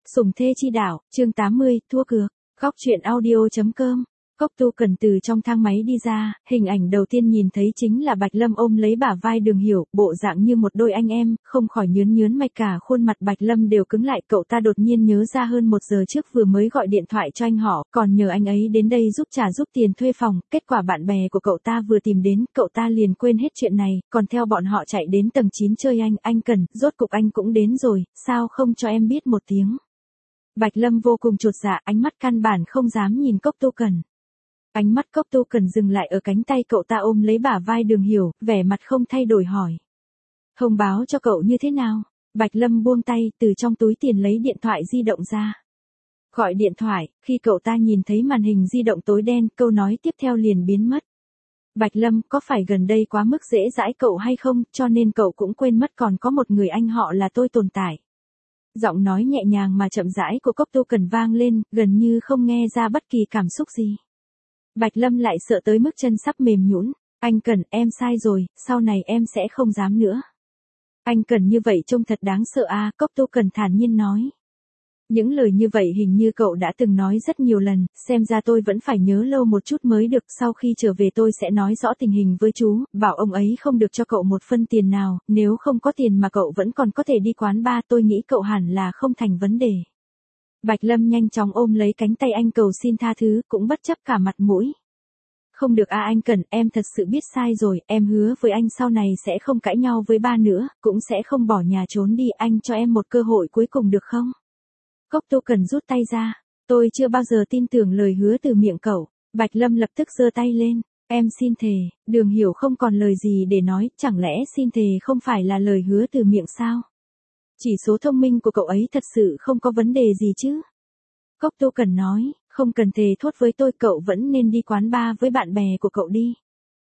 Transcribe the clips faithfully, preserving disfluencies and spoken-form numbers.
Sủng thê chi đạo, chương tám mươi, thua cược. Góc truyện audio chấm com. Cốc Tu Cần từ trong thang máy đi ra, hình ảnh đầu tiên nhìn thấy chính là Bạch Lâm ôm lấy bả vai Đường Hiểu, bộ dạng như một đôi anh em, không khỏi nhướn nhướn mày, cả khuôn mặt Bạch Lâm đều cứng lại. Cậu ta đột nhiên nhớ ra hơn một giờ trước vừa mới gọi điện thoại cho anh họ, còn nhờ anh ấy đến đây giúp trả giúp tiền thuê phòng, kết quả bạn bè của cậu ta vừa tìm đến, cậu ta liền quên hết chuyện này, còn theo bọn họ chạy đến tầng chín chơi anh, anh Cần, rốt cục anh cũng đến rồi, sao không cho em biết một tiếng. Bạch Lâm vô cùng chột dạ, ánh mắt căn bản không dám nhìn Cốc Tu Cần. Ánh mắt Cốc Tu Cần dừng lại ở cánh tay cậu ta ôm lấy bả vai Đường Hiểu, vẻ mặt không thay đổi hỏi. Thông báo cho cậu như thế nào? Bạch Lâm buông tay, từ trong túi tiền lấy điện thoại di động ra. Gọi điện thoại, khi cậu ta nhìn thấy màn hình di động tối đen, câu nói tiếp theo liền biến mất. Bạch Lâm, có phải gần đây quá mức dễ dãi cậu hay không, cho nên cậu cũng quên mất còn có một người anh họ là tôi tồn tại. Giọng nói nhẹ nhàng mà chậm rãi của Cốc Tu Cần vang lên, gần như không nghe ra bất kỳ cảm xúc gì. Bạch Lâm lại sợ tới mức chân sắp mềm nhũn. Anh Cần, em sai rồi, sau này em sẽ không dám nữa. Anh Cần như vậy trông thật đáng sợ à, Cốc Tu Cần thản nhiên nói. Những lời như vậy hình như cậu đã từng nói rất nhiều lần, xem ra tôi vẫn phải nhớ lâu một chút mới được, sau khi trở về tôi sẽ nói rõ tình hình với chú, bảo ông ấy không được cho cậu một phân tiền nào, nếu không có tiền mà cậu vẫn còn có thể đi quán bar, tôi nghĩ cậu hẳn là không thành vấn đề. Bạch Lâm nhanh chóng ôm lấy cánh tay anh cầu xin tha thứ, cũng bất chấp cả mặt mũi. Không được à anh Cần, em thật sự biết sai rồi, em hứa với anh sau này sẽ không cãi nhau với ba nữa, cũng sẽ không bỏ nhà trốn đi, anh cho em một cơ hội cuối cùng được không? Cốc Tu Cần rút tay ra, tôi chưa bao giờ tin tưởng lời hứa từ miệng cậu. Bạch Lâm lập tức giơ tay lên, em xin thề. Đường Hiểu không còn lời gì để nói, chẳng lẽ xin thề không phải là lời hứa từ miệng sao? Chỉ số thông minh của cậu ấy thật sự không có vấn đề gì chứ? Cốc Tu Cần nói, không cần thề thốt với tôi, cậu vẫn nên đi quán bar với bạn bè của cậu đi.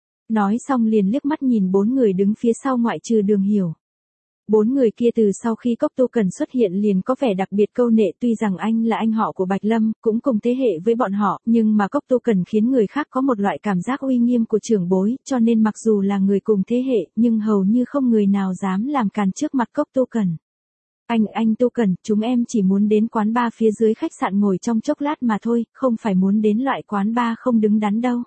Nói xong liền liếc mắt nhìn bốn người đứng phía sau ngoại trừ Đường Hiểu. Bốn người kia từ sau khi Cốc Tu Cần xuất hiện liền có vẻ đặc biệt câu nệ, tuy rằng anh là anh họ của Bạch Lâm, cũng cùng thế hệ với bọn họ, nhưng mà Cốc Tu Cần khiến người khác có một loại cảm giác uy nghiêm của trưởng bối, cho nên mặc dù là người cùng thế hệ, nhưng hầu như không người nào dám làm càn trước mặt Cốc Tu Cần. Anh, anh Tu Cần, chúng em chỉ muốn đến quán bar phía dưới khách sạn ngồi trong chốc lát mà thôi, không phải muốn đến loại quán bar không đứng đắn đâu.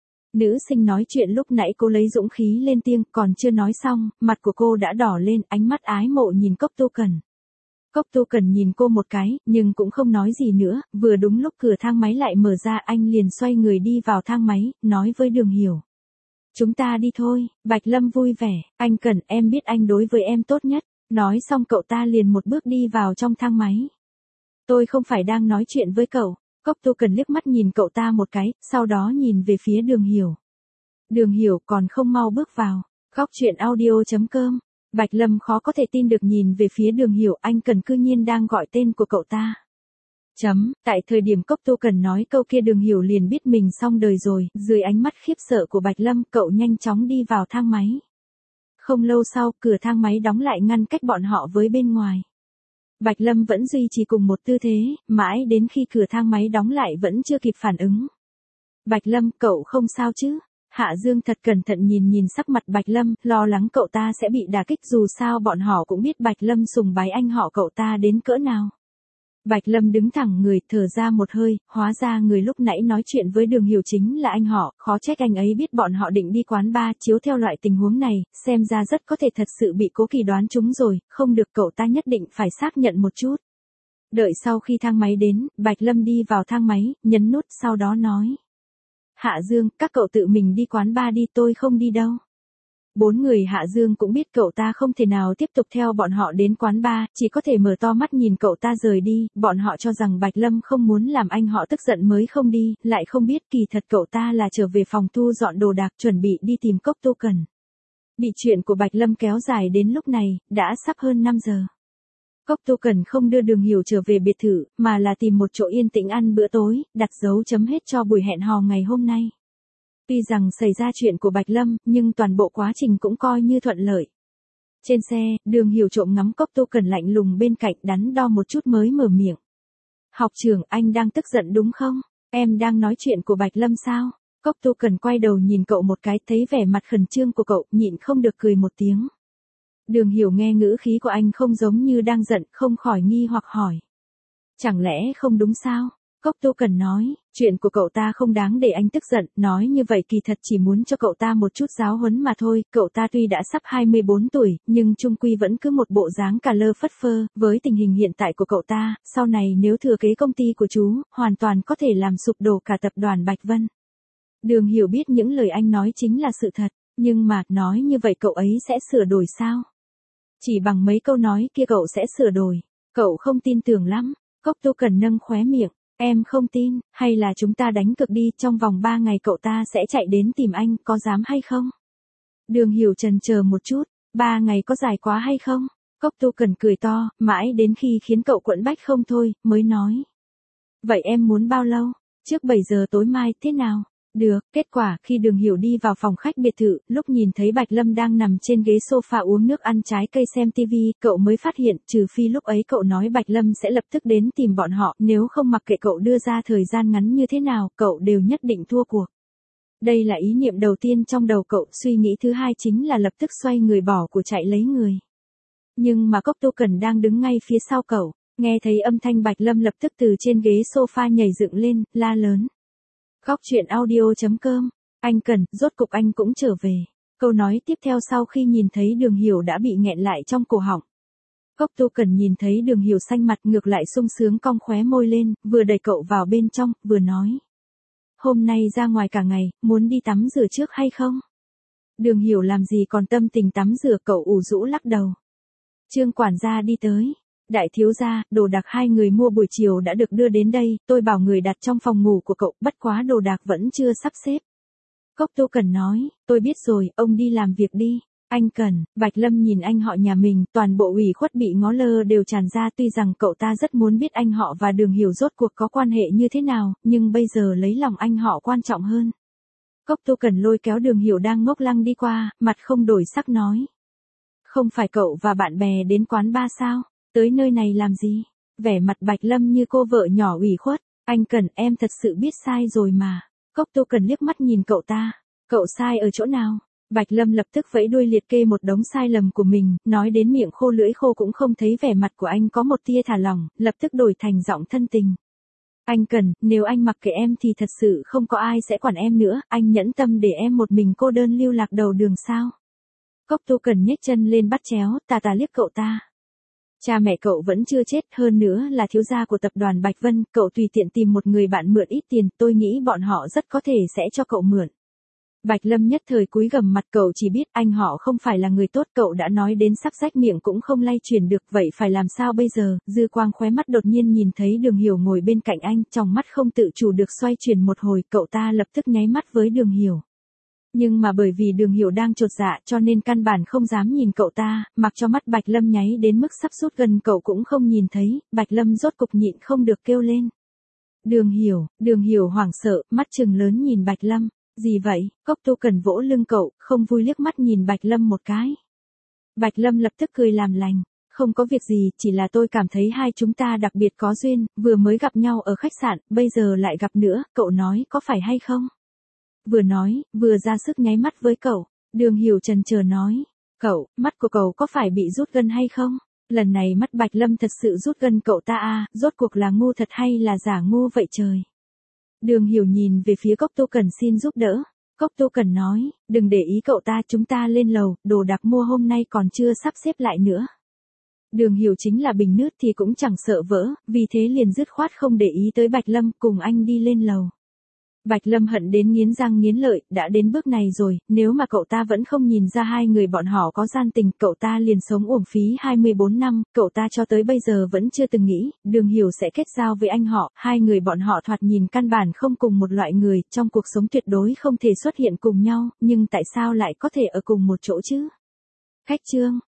Nữ sinh nói chuyện lúc nãy cô lấy dũng khí lên tiếng, còn chưa nói xong, mặt của cô đã đỏ lên, ánh mắt ái mộ nhìn Cốc Tu Cần. Cốc Tu Cần nhìn cô một cái, nhưng cũng không nói gì nữa, vừa đúng lúc cửa thang máy lại mở ra, anh liền xoay người đi vào thang máy, nói với Đường Hiểu. Chúng ta đi thôi. Bạch Lâm vui vẻ, anh Cần, em biết anh đối với em tốt nhất. Nói xong cậu ta liền một bước đi vào trong thang máy. Tôi không phải đang nói chuyện với cậu. Cốc Tu Cần liếc mắt nhìn cậu ta một cái, sau đó nhìn về phía Đường Hiểu. Đường Hiểu còn không mau bước vào. Góc truyện audio chấm com. Bạch Lâm khó có thể tin được nhìn về phía Đường Hiểu, anh Cần cư nhiên đang gọi tên của cậu ta. Chấm, tại thời điểm Cốc Tu Cần nói câu kia Đường Hiểu liền biết mình xong đời rồi, dưới ánh mắt khiếp sợ của Bạch Lâm, cậu nhanh chóng đi vào thang máy. Không lâu sau, cửa thang máy đóng lại ngăn cách bọn họ với bên ngoài. Bạch Lâm vẫn duy trì cùng một tư thế, mãi đến khi cửa thang máy đóng lại vẫn chưa kịp phản ứng. Bạch Lâm, cậu không sao chứ? Hạ Dương thật cẩn thận nhìn nhìn sắc mặt Bạch Lâm, lo lắng cậu ta sẽ bị đả kích, dù sao bọn họ cũng biết Bạch Lâm sùng bái anh họ cậu ta đến cỡ nào. Bạch Lâm đứng thẳng người, thở ra một hơi, hóa ra người lúc nãy nói chuyện với Đường Hiểu chính là anh họ, khó trách anh ấy biết bọn họ định đi quán bar, chiếu theo loại tình huống này, xem ra rất có thể thật sự bị Cố Kỳ đoán trúng rồi, không được, cậu ta nhất định phải xác nhận một chút. Đợi sau khi thang máy đến, Bạch Lâm đi vào thang máy, nhấn nút, sau đó nói. Hạ Dương, các cậu tự mình đi quán bar đi, tôi không đi đâu. Bốn người Hạ Dương cũng biết cậu ta không thể nào tiếp tục theo bọn họ đến quán bar, chỉ có thể mở to mắt nhìn cậu ta rời đi, bọn họ cho rằng Bạch Lâm không muốn làm anh họ tức giận mới không đi, lại không biết kỳ thật cậu ta là trở về phòng thu dọn đồ đạc chuẩn bị đi tìm Cốc Tu Cần. Bị chuyện của Bạch Lâm kéo dài đến lúc này, đã sắp hơn năm giờ. Cốc Tu Cần không đưa Đường Hiểu trở về biệt thự, mà là tìm một chỗ yên tĩnh ăn bữa tối, đặt dấu chấm hết cho buổi hẹn hò ngày hôm nay. Tuy rằng xảy ra chuyện của Bạch Lâm, nhưng toàn bộ quá trình cũng coi như thuận lợi. Trên xe, Đường Hiểu trộm ngắm Cốc Tu Cần lạnh lùng bên cạnh, đắn đo một chút mới mở miệng. Học trưởng, anh đang tức giận đúng không? Em đang nói chuyện của Bạch Lâm sao? Cốc Tu Cần quay đầu nhìn cậu một cái, thấy vẻ mặt khẩn trương của cậu, nhịn không được cười một tiếng. Đường Hiểu nghe ngữ khí của anh không giống như đang giận, không khỏi nghi hoặc hỏi. Chẳng lẽ không đúng sao? Cốc Tu Cần nói, chuyện của cậu ta không đáng để anh tức giận, nói như vậy kỳ thật chỉ muốn cho cậu ta một chút giáo huấn mà thôi, cậu ta tuy đã sắp hai mươi bốn tuổi, nhưng chung quy vẫn cứ một bộ dáng cà lơ phất phơ, với tình hình hiện tại của cậu ta, sau này nếu thừa kế công ty của chú, hoàn toàn có thể làm sụp đổ cả tập đoàn Bạch Vân. Đường Hiểu biết những lời anh nói chính là sự thật, nhưng mà, nói như vậy cậu ấy sẽ sửa đổi sao? Chỉ bằng mấy câu nói kia cậu sẽ sửa đổi, cậu không tin tưởng lắm, Cốc Tu Cần nâng khóe miệng. Em không tin, hay là chúng ta đánh cược đi, trong vòng ba ngày cậu ta sẽ chạy đến tìm anh, có dám hay không? Đường Hiểu chần chờ một chút, ba ngày có dài quá hay không? Cốc Tu Cần cười to, mãi đến khi khiến cậu quẫn bách không thôi, mới nói. Vậy em muốn bao lâu? Trước bảy giờ tối mai, thế nào? Được, kết quả, khi Đường Hiểu đi vào phòng khách biệt thự, lúc nhìn thấy Bạch Lâm đang nằm trên ghế sofa uống nước ăn trái cây xem tivi, cậu mới phát hiện, trừ phi lúc ấy cậu nói Bạch Lâm sẽ lập tức đến tìm bọn họ, nếu không mặc kệ cậu đưa ra thời gian ngắn như thế nào, cậu đều nhất định thua cuộc. Đây là ý niệm đầu tiên trong đầu cậu, suy nghĩ thứ hai chính là lập tức xoay người bỏ của chạy lấy người. Nhưng mà Cốc Tu Cần đang đứng ngay phía sau cậu, nghe thấy âm thanh Bạch Lâm lập tức từ trên ghế sofa nhảy dựng lên, la lớn. Góc truyện audio chấm com, anh Cần, rốt cục anh cũng trở về. Câu nói tiếp theo sau khi nhìn thấy Đường Hiểu đã bị nghẹn lại trong cổ họng. Cốc Tu Cần nhìn thấy Đường Hiểu xanh mặt ngược lại sung sướng cong khóe môi lên, vừa đẩy cậu vào bên trong, vừa nói. Hôm nay ra ngoài cả ngày, muốn đi tắm rửa trước hay không? Đường Hiểu làm gì còn tâm tình tắm rửa, cậu ủ rũ lắc đầu. Trương quản gia đi tới. Đại thiếu gia, đồ đạc hai người mua buổi chiều đã được đưa đến đây, tôi bảo người đặt trong phòng ngủ của cậu, bất quá đồ đạc vẫn chưa sắp xếp. Cốc Tu Cần nói, tôi biết rồi, ông đi làm việc đi. Anh Cần, Bạch Lâm nhìn anh họ nhà mình, toàn bộ ủy khuất bị ngó lơ đều tràn ra, tuy rằng cậu ta rất muốn biết anh họ và Đường Hiểu rốt cuộc có quan hệ như thế nào, nhưng bây giờ lấy lòng anh họ quan trọng hơn. Cốc Tu Cần lôi kéo Đường Hiểu đang ngốc lăng đi qua, mặt không đổi sắc nói. Không phải cậu và bạn bè đến quán bar sao? Tới nơi này làm gì? Vẻ mặt Bạch Lâm như cô vợ nhỏ ủy khuất. Anh Cần, em thật sự biết sai rồi mà. Cốc Tu Cần liếc mắt nhìn cậu ta. Cậu sai ở chỗ nào? Bạch Lâm lập tức vẫy đuôi liệt kê một đống sai lầm của mình, nói đến miệng khô lưỡi khô cũng không thấy vẻ mặt của anh có một tia thả lỏng, lập tức đổi thành giọng thân tình. Anh Cần, nếu anh mặc kệ em thì thật sự không có ai sẽ quản em nữa, anh nhẫn tâm để em một mình cô đơn lưu lạc đầu đường sao? Cốc Tu Cần nhếch chân lên bắt chéo, tà tà liếc cậu ta. Cha mẹ cậu vẫn chưa chết, hơn nữa là thiếu gia của tập đoàn Bạch Vân, cậu tùy tiện tìm một người bạn mượn ít tiền, tôi nghĩ bọn họ rất có thể sẽ cho cậu mượn. Bạch Lâm nhất thời cúi gằm mặt, cậu chỉ biết anh họ không phải là người tốt, cậu đã nói đến sắp rách miệng cũng không lay chuyển được, vậy phải làm sao bây giờ? Dư quang khóe mắt đột nhiên nhìn thấy Đường Hiểu ngồi bên cạnh anh, trong mắt không tự chủ được xoay chuyển một hồi, cậu ta lập tức nháy mắt với Đường Hiểu. Nhưng mà bởi vì Đường Hiểu đang chột dạ cho nên căn bản không dám nhìn cậu ta, mặc cho mắt Bạch Lâm nháy đến mức sắp rút gần cậu cũng không nhìn thấy, Bạch Lâm rốt cục nhịn không được kêu lên. Đường Hiểu, Đường Hiểu hoảng sợ, mắt trừng lớn nhìn Bạch Lâm, gì vậy? Cốc Tu Cần vỗ lưng cậu, không vui liếc mắt nhìn Bạch Lâm một cái. Bạch Lâm lập tức cười làm lành, không có việc gì, chỉ là tôi cảm thấy hai chúng ta đặc biệt có duyên, vừa mới gặp nhau ở khách sạn, bây giờ lại gặp nữa, cậu nói có phải hay không? Vừa nói, vừa ra sức nháy mắt với cậu. Đường Hiểu chần chờ nói. Cậu, mắt của cậu có phải bị rút gân hay không? Lần này mắt Bạch Lâm thật sự rút gân cậu ta à, rốt cuộc là ngu thật hay là giả ngu vậy trời? Đường Hiểu nhìn về phía Cốc Tu Cần xin giúp đỡ. Cốc Tu Cần nói, đừng để ý cậu ta, chúng ta lên lầu, đồ đạc mua hôm nay còn chưa sắp xếp lại nữa. Đường Hiểu chính là bình nứt thì cũng chẳng sợ vỡ, vì thế liền dứt khoát không để ý tới Bạch Lâm, cùng anh đi lên lầu. Bạch Lâm hận đến nghiến răng nghiến lợi, đã đến bước này rồi, nếu mà cậu ta vẫn không nhìn ra hai người bọn họ có gian tình, cậu ta liền sống uổng phí hai mươi bốn năm, cậu ta cho tới bây giờ vẫn chưa từng nghĩ, Đường Hiểu sẽ kết giao với anh họ, hai người bọn họ thoạt nhìn căn bản không cùng một loại người, trong cuộc sống tuyệt đối không thể xuất hiện cùng nhau, nhưng tại sao lại có thể ở cùng một chỗ chứ? Khách chương